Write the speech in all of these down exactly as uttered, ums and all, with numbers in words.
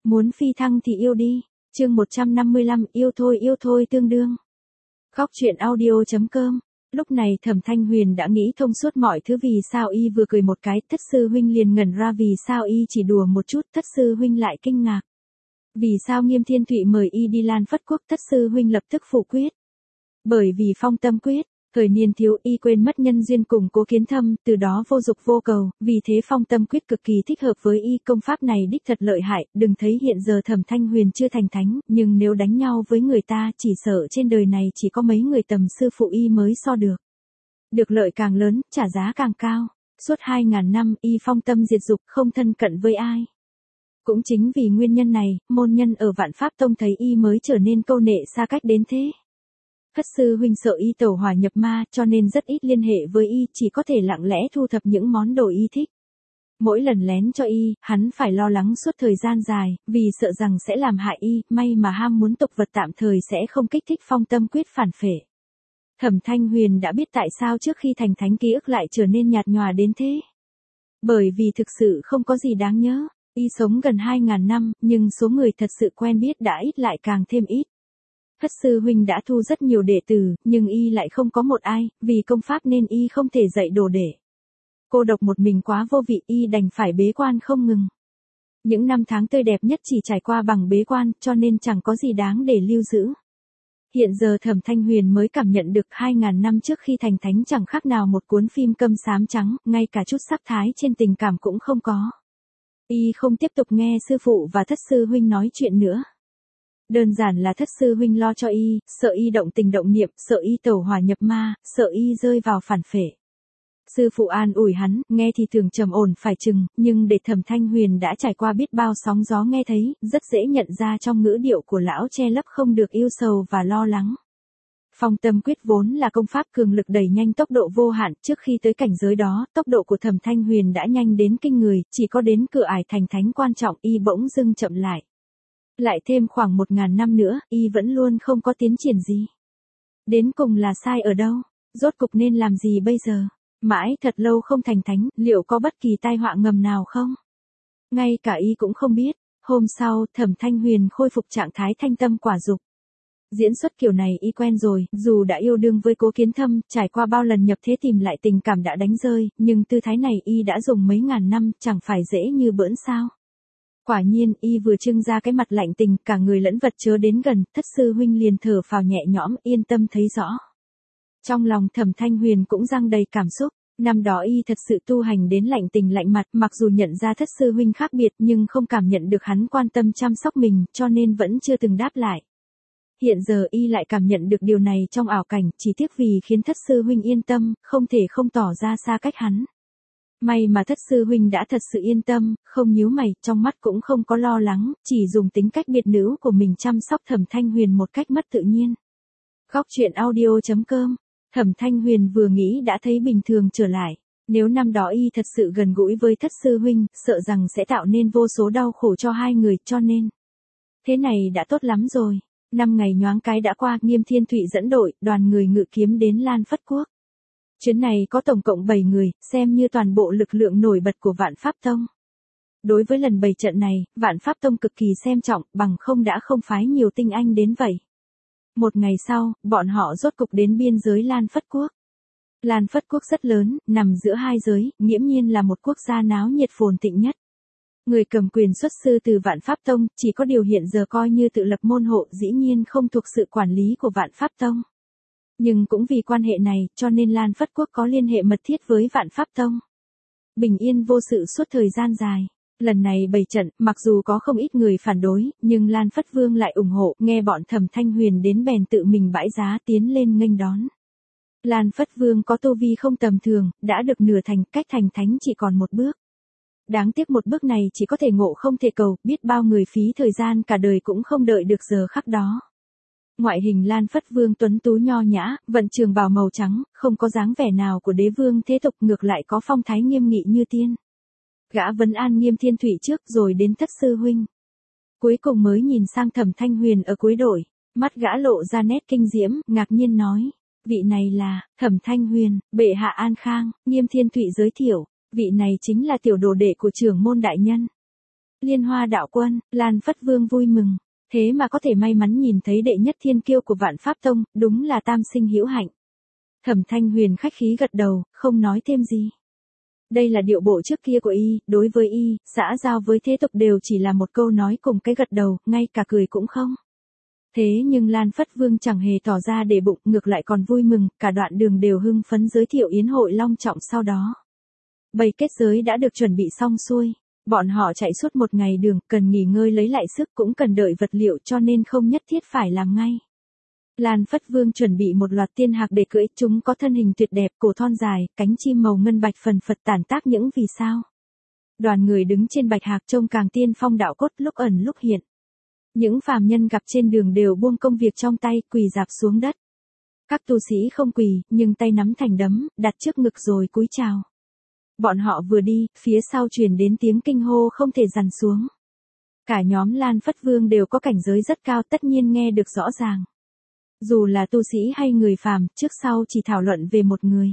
Muốn phi thăng thì yêu đi. Chương một trăm năm mươi lăm, yêu thôi yêu thôi tương đương. Góc truyện audio chấm com. Lúc này Thẩm Thanh Huyền đã nghĩ thông suốt mọi thứ, vì sao y vừa cười một cái, Thất sư huynh liền ngẩn ra, vì sao y chỉ đùa một chút, Thất sư huynh lại kinh ngạc. Vì sao Nghiêm Thiên Thụy mời y đi Lan Phất Quốc, Thất sư huynh lập tức phủ quyết. Bởi vì phong tâm quyết, thời niên thiếu y quên mất nhân duyên cùng Cố Kiến Thâm, từ đó vô dục vô cầu, vì thế phong tâm quyết cực kỳ thích hợp với y, công pháp này đích thật lợi hại, đừng thấy hiện giờ Thẩm Thanh Huyền chưa thành thánh, nhưng nếu đánh nhau với người ta, chỉ sợ trên đời này chỉ có mấy người tầm sư phụ y mới so được. Được lợi càng lớn, trả giá càng cao. Suốt hai ngàn năm, y phong tâm diệt dục, không thân cận với ai. Cũng chính vì nguyên nhân này, môn nhân ở Vạn Pháp Tông thấy y mới trở nên câu nệ xa cách đến thế. Thất sư huynh sợ y tẩu hỏa nhập ma, cho nên rất ít liên hệ với y, chỉ có thể lặng lẽ thu thập những món đồ y thích. Mỗi lần lén cho y, hắn phải lo lắng suốt thời gian dài, vì sợ rằng sẽ làm hại y, may mà ham muốn tục vật tạm thời sẽ không kích thích phong tâm quyết phản phệ. Thẩm Thanh Huyền đã biết tại sao trước khi thành thánh ký ức lại trở nên nhạt nhòa đến thế. Bởi vì thực sự không có gì đáng nhớ, y sống gần hai ngàn năm, nhưng số người thật sự quen biết đã ít lại càng thêm ít. Thất sư huynh đã thu rất nhiều đệ tử, nhưng y lại không có một ai, vì công pháp nên y không thể dạy đồ đệ. Cô độc một mình quá vô vị, y đành phải bế quan không ngừng. Những năm tháng tươi đẹp nhất chỉ trải qua bằng bế quan, cho nên chẳng có gì đáng để lưu giữ. Hiện giờ Thẩm Thanh Huyền mới cảm nhận được hai ngàn năm trước khi thành thánh chẳng khác nào một cuốn phim câm xám trắng, ngay cả chút sắc thái trên tình cảm cũng không có. Y không tiếp tục nghe sư phụ và thất sư huynh nói chuyện nữa. Đơn giản là thất sư huynh lo cho y, sợ y động tình động niệm, sợ y tẩu hỏa nhập ma, sợ y rơi vào phản phệ. Sư phụ an ủi hắn, nghe thì tưởng trầm ổn phải chừng, nhưng để Thẩm Thanh Huyền đã trải qua biết bao sóng gió nghe thấy, rất dễ nhận ra trong ngữ điệu của lão che lấp không được yêu sầu và lo lắng. Phong tâm quyết vốn là công pháp cường lực đẩy nhanh tốc độ vô hạn, trước khi tới cảnh giới đó, tốc độ của Thẩm Thanh Huyền đã nhanh đến kinh người, chỉ có đến cửa ải thành thánh quan trọng y bỗng dưng chậm lại. Lại thêm khoảng một ngàn năm nữa, y vẫn luôn không có tiến triển gì. Đến cùng là sai ở đâu? Rốt cục nên làm gì bây giờ? Mãi thật lâu không thành thánh, liệu có bất kỳ tai họa ngầm nào không? Ngay cả y cũng không biết. Hôm sau, Thẩm Thanh Huyền khôi phục trạng thái thanh tâm quả dục. Diễn xuất kiểu này y quen rồi, dù đã yêu đương với Cố Kiến Thâm, trải qua bao lần nhập thế tìm lại tình cảm đã đánh rơi, nhưng tư thái này y đã dùng mấy ngàn năm, chẳng phải dễ như bỡn sao? Quả nhiên, y vừa trưng ra cái mặt lạnh tình, cả người lẫn vật chớ đến gần, thất sư huynh liền thở phào nhẹ nhõm, yên tâm thấy rõ. Trong lòng Thẩm Thanh Huyền cũng dang đầy cảm xúc, năm đó y thật sự tu hành đến lạnh tình lạnh mặt, mặc dù nhận ra thất sư huynh khác biệt nhưng không cảm nhận được hắn quan tâm chăm sóc mình, cho nên vẫn chưa từng đáp lại. Hiện giờ y lại cảm nhận được điều này trong ảo cảnh, chỉ tiếc vì khiến thất sư huynh yên tâm, không thể không tỏ ra xa cách hắn. May mà thất sư huynh đã thật sự yên tâm, không nhíu mày, trong mắt cũng không có lo lắng, chỉ dùng tính cách biệt nữ của mình chăm sóc Thẩm Thanh Huyền một cách mất tự nhiên. Góc truyện audio chấm com. Thẩm Thanh Huyền vừa nghĩ đã thấy bình thường trở lại. Nếu năm đó y thật sự gần gũi với thất sư huynh, sợ rằng sẽ tạo nên vô số đau khổ cho hai người, cho nên. Thế này đã tốt lắm rồi. Năm ngày nhoáng cái đã qua, Nghiêm Thiên Thụy dẫn đội, đoàn người ngự kiếm đến Lan Phất Quốc. Chuyến này có tổng cộng bảy người, xem như toàn bộ lực lượng nổi bật của Vạn Pháp Tông. Đối với lần bày trận này, Vạn Pháp Tông cực kỳ xem trọng, bằng không đã không phái nhiều tinh anh đến vậy. Một ngày sau, bọn họ rốt cục đến biên giới Lan Phất Quốc. Lan Phất Quốc rất lớn, nằm giữa hai giới, nghiễm nhiên là một quốc gia náo nhiệt phồn thịnh nhất. Người cầm quyền xuất sư từ Vạn Pháp Tông, chỉ có điều hiện giờ coi như tự lập môn hộ, dĩ nhiên không thuộc sự quản lý của Vạn Pháp Tông. Nhưng cũng vì quan hệ này, cho nên Lan Phất Quốc có liên hệ mật thiết với Vạn Pháp Tông. Bình yên vô sự suốt thời gian dài. Lần này bày trận, mặc dù có không ít người phản đối, nhưng Lan Phất Vương lại ủng hộ, nghe bọn Thẩm Thanh Huyền đến bèn tự mình bãi giá tiến lên nghênh đón. Lan Phất Vương có tu vi không tầm thường, đã được nửa thành, cách thành thánh chỉ còn một bước. Đáng tiếc một bước này chỉ có thể ngộ không thể cầu, biết bao người phí thời gian cả đời cũng không đợi được giờ khắc đó. Ngoại hình Lan Phất Vương tuấn tú nho nhã, vận trường bào màu trắng, không có dáng vẻ nào của đế vương thế tục, ngược lại có phong thái nghiêm nghị như tiên. Gã vấn an Nghiêm Thiên Thụy trước rồi đến thất sư huynh. Cuối cùng mới nhìn sang Thẩm Thanh Huyền ở cuối đội, mắt gã lộ ra nét kinh diễm, ngạc nhiên nói, vị này là, Thẩm Thanh Huyền, bệ hạ an khang. Nghiêm Thiên Thụy giới thiệu, vị này chính là tiểu đồ đệ của trưởng môn đại nhân. Liên Hoa đạo quân, Lan Phất Vương vui mừng. Thế mà có thể may mắn nhìn thấy đệ nhất thiên kiêu của Vạn Pháp Tông, đúng là tam sinh hữu hạnh. Thẩm Thanh Huyền khách khí gật đầu, không nói thêm gì. Đây là điệu bộ trước kia của y, đối với y, xã giao với thế tục đều chỉ là một câu nói cùng cái gật đầu, ngay cả cười cũng không. Thế nhưng Lan Phất Vương chẳng hề tỏ ra để bụng, ngược lại còn vui mừng, cả đoạn đường đều hưng phấn giới thiệu yến hội long trọng sau đó. Bầy kết giới đã được chuẩn bị xong xuôi. Bọn họ chạy suốt một ngày đường, cần nghỉ ngơi lấy lại sức cũng cần đợi vật liệu cho nên không nhất thiết phải làm ngay. Lan Phất Vương chuẩn bị một loạt tiên hạc để cưỡi, chúng có thân hình tuyệt đẹp, cổ thon dài, cánh chim màu ngân bạch phần phật tản tác những vì sao. Đoàn người đứng trên bạch hạc trông càng tiên phong đạo cốt, lúc ẩn lúc hiện. Những phàm nhân gặp trên đường đều buông công việc trong tay, quỳ rạp xuống đất. Các tu sĩ không quỳ, nhưng tay nắm thành đấm, đặt trước ngực rồi cúi chào. Bọn họ vừa đi, phía sau truyền đến tiếng kinh hô không thể dằn xuống. Cả nhóm Lan Phất Vương đều có cảnh giới rất cao, tất nhiên nghe được rõ ràng. Dù là tu sĩ hay người phàm, trước sau chỉ thảo luận về một người.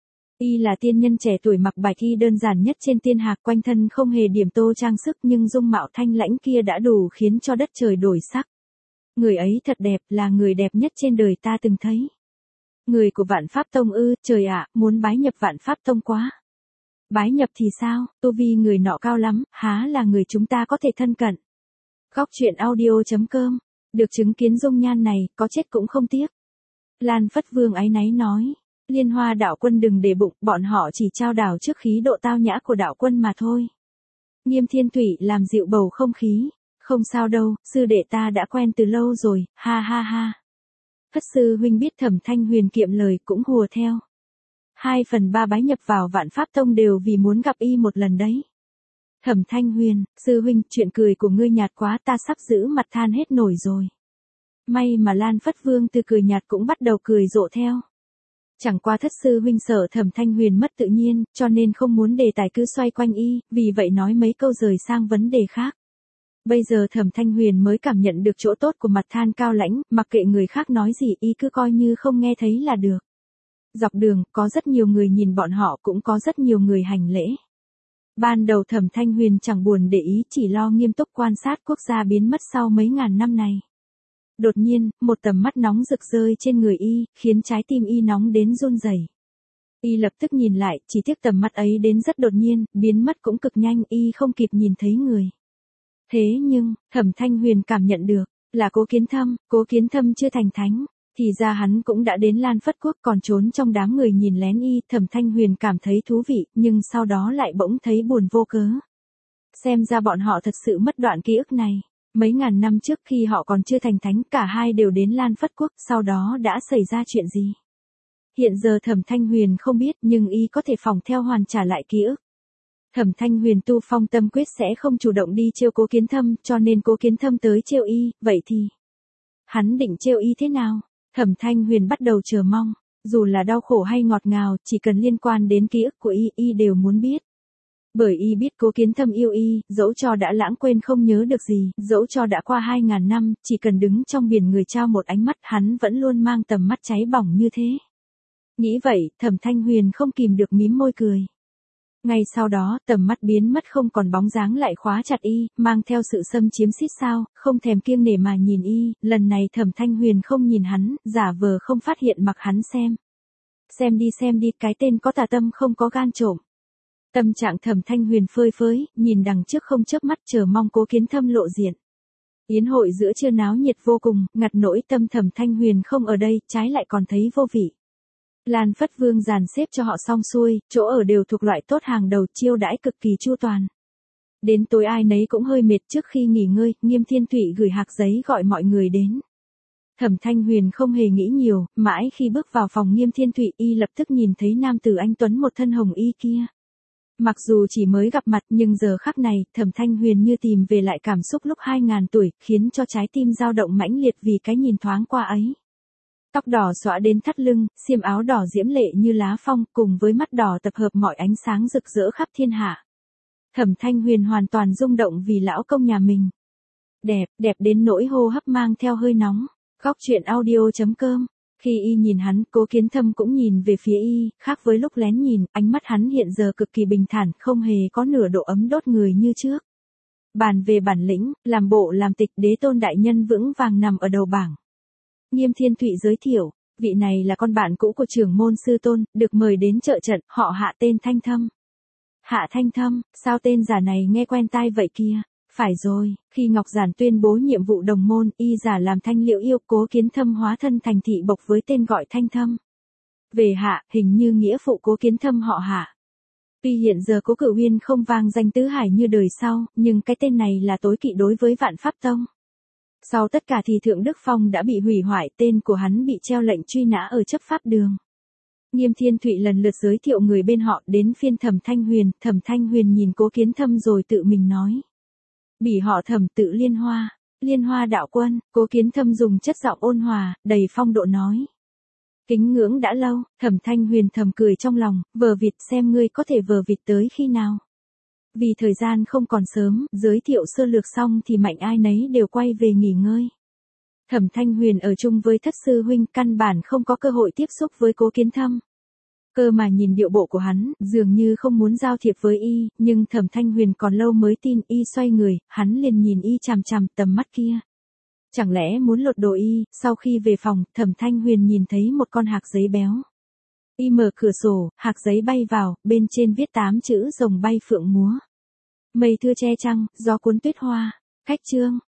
Y là tiên nhân trẻ tuổi mặc bạch y đơn giản nhất trên tiên hạc, quanh thân không hề điểm tô trang sức, nhưng dung mạo thanh lãnh kia đã đủ khiến cho đất trời đổi sắc. Người ấy thật đẹp, là người đẹp nhất trên đời ta từng thấy. Người của Vạn Pháp Tông ư? Trời ạ, muốn bái nhập Vạn Pháp Tông quá. Bái nhập thì sao, tu vi người nọ cao lắm, há là người chúng ta có thể thân cận. Góc truyện audio chấm com, được chứng kiến dung nhan này, có chết cũng không tiếc. Lan Phất Vương áy náy nói, Liên Hoa đạo quân đừng để bụng, bọn họ chỉ trao đảo trước khí độ tao nhã của đạo quân mà thôi. Nghiêm Thiên Thủy làm dịu bầu không khí, không sao đâu, sư đệ ta đã quen từ lâu rồi, ha ha ha. Thất sư huynh biết Thẩm Thanh Huyền kiệm lời cũng hùa theo. Hai phần ba bái nhập vào Vạn Pháp Tông đều vì muốn gặp y một lần đấy. Thẩm Thanh Huyền, sư huynh, chuyện cười của ngươi nhạt quá, ta sắp giữ mặt than hết nổi rồi. May mà Lan Phất Vương từ cười nhạt cũng bắt đầu cười rộ theo. Chẳng qua thất sư huynh sợ Thẩm Thanh Huyền mất tự nhiên, cho nên không muốn đề tài cứ xoay quanh y, vì vậy nói mấy câu rời sang vấn đề khác. Bây giờ Thẩm Thanh Huyền mới cảm nhận được chỗ tốt của mặt than cao lãnh, mặc kệ người khác nói gì y cứ coi như không nghe thấy là được. Dọc đường, có rất nhiều người nhìn bọn họ, cũng có rất nhiều người hành lễ. Ban đầu Thẩm Thanh Huyền chẳng buồn để ý, chỉ lo nghiêm túc quan sát quốc gia biến mất sau mấy ngàn năm này. Đột nhiên, một tầm mắt nóng rực rơi trên người y, khiến trái tim y nóng đến run rẩy. Y lập tức nhìn lại, chỉ tiếc tầm mắt ấy đến rất đột nhiên, biến mất cũng cực nhanh, y không kịp nhìn thấy người. Thế nhưng, Thẩm Thanh Huyền cảm nhận được, là Cố Kiến Thâm, Cố Kiến Thâm chưa thành thánh. Thì ra hắn cũng đã đến Lan Phất Quốc, còn trốn trong đám người nhìn lén y. Thẩm Thanh Huyền cảm thấy thú vị, nhưng sau đó lại bỗng thấy buồn vô cớ. Xem ra bọn họ thật sự mất đoạn ký ức này. Mấy ngàn năm trước khi họ còn chưa thành thánh, cả hai đều đến Lan Phất Quốc, sau đó đã xảy ra chuyện gì? Hiện giờ Thẩm Thanh Huyền không biết, nhưng y có thể phỏng theo hoàn trả lại ký ức. Thẩm Thanh Huyền tu phong tâm quyết sẽ không chủ động đi trêu Cố Kiến Thâm, cho nên Cố Kiến Thâm tới trêu y, vậy thì hắn định trêu y thế nào? Thẩm Thanh Huyền bắt đầu chờ mong, dù là đau khổ hay ngọt ngào, chỉ cần liên quan đến ký ức của y, y đều muốn biết. Bởi y biết Cố Kiến Thâm yêu y, dẫu cho đã lãng quên không nhớ được gì, dẫu cho đã qua hai ngàn năm, chỉ cần đứng trong biển người trao một ánh mắt, hắn vẫn luôn mang tầm mắt cháy bỏng như thế. Nghĩ vậy, Thẩm Thanh Huyền không kìm được mím môi cười. Ngay sau đó, tầm mắt biến mất không còn bóng dáng lại khóa chặt y, mang theo sự xâm chiếm xít sao, không thèm kiêng nể mà nhìn y, lần này Thẩm Thanh Huyền không nhìn hắn, giả vờ không phát hiện mặc hắn xem. Xem đi xem đi, cái tên có tà tâm không có gan trộm. Tâm trạng Thẩm Thanh Huyền phơi phới, nhìn đằng trước không chớp mắt chờ mong Cố Kiến Thâm lộ diện. Yến hội giữa trưa náo nhiệt vô cùng, ngặt nỗi tâm Thẩm Thanh Huyền không ở đây, trái lại còn thấy vô vị. Lan Phất Vương dàn xếp cho họ xong xuôi, chỗ ở đều thuộc loại tốt hàng đầu, chiêu đãi cực kỳ chu toàn. Đến tối ai nấy cũng hơi mệt, trước khi nghỉ ngơi, Nghiêm Thiên Thụy gửi hạc giấy gọi mọi người đến. Thẩm Thanh Huyền không hề nghĩ nhiều, mãi khi bước vào phòng Nghiêm Thiên Thụy y lập tức nhìn thấy nam tử anh tuấn một thân hồng y kia. Mặc dù chỉ mới gặp mặt nhưng giờ khắc này, Thẩm Thanh Huyền như tìm về lại cảm xúc lúc hai ngàn tuổi, khiến cho trái tim dao động mãnh liệt vì cái nhìn thoáng qua ấy. Tóc đỏ xõa đến thắt lưng, xiêm áo đỏ diễm lệ như lá phong, cùng với mắt đỏ tập hợp mọi ánh sáng rực rỡ khắp thiên hạ. Thẩm Thanh Huyền hoàn toàn rung động vì lão công nhà mình. Đẹp, đẹp đến nỗi hô hấp mang theo hơi nóng. Góc truyện audio chấm com. Khi y nhìn hắn, Cố Kiến Thâm cũng nhìn về phía y, khác với lúc lén nhìn, ánh mắt hắn hiện giờ cực kỳ bình thản, không hề có nửa độ ấm đốt người như trước. bàn về bản lĩnh, làm bộ làm tịch đế tôn đại nhân vững vàng nằm ở đầu bảng. Nghiêm Thiên Thụy giới thiệu, vị này là con bạn cũ của trưởng môn sư tôn, được mời đến trợ trận, họ Hạ tên Thanh Thâm. Hạ Thanh Thâm, sao tên giả này nghe quen tai vậy kia? Phải rồi, khi Ngọc Giản tuyên bố nhiệm vụ đồng môn, y giả làm Thanh Liễu yêu Cố Kiến Thâm hóa thân thành thị bộc với tên gọi Thanh Thâm. Về Hạ, hình như nghĩa phụ Cố Kiến Thâm họ Hạ. Tuy hiện giờ Cố Cửu Uyên không vang danh tứ hải như đời sau, nhưng cái tên này là tối kỵ đối với Vạn Pháp Tông. Sau tất cả thì Thượng Đức Phong đã bị hủy hoại, tên của hắn bị treo lệnh truy nã ở chấp pháp đường. Nghiêm Thiên Thụy lần lượt giới thiệu người bên họ, đến phiên Thẩm Thanh Huyền, Thẩm Thanh Huyền nhìn Cố Kiến Thâm rồi tự mình nói. Bỉ họ Thẩm tự Liên Hoa, Liên Hoa đạo quân, Cố Kiến Thâm dùng chất giọng ôn hòa, đầy phong độ nói. Kính ngưỡng đã lâu, Thẩm Thanh Huyền thầm cười trong lòng, vờ vịt xem ngươi có thể vờ vịt tới khi nào. Vì thời gian không còn sớm, giới thiệu sơ lược xong thì mạnh ai nấy đều quay về nghỉ ngơi. Thẩm Thanh Huyền ở chung với thất sư huynh căn bản không có cơ hội tiếp xúc với Cố Kiến Thâm. Cơ mà nhìn điệu bộ của hắn, dường như không muốn giao thiệp với y, nhưng Thẩm Thanh Huyền còn lâu mới tin. Y xoay người, hắn liền nhìn y chằm chằm, tầm mắt kia. Chẳng lẽ muốn lột đồ y? Sau khi về phòng, Thẩm Thanh Huyền nhìn thấy một con hạc giấy béo. Y mở cửa sổ, hạc giấy bay vào, bên trên viết tám chữ rồng bay phượng múa. Mây thưa che trăng, gió cuốn tuyết hoa. Khách chương,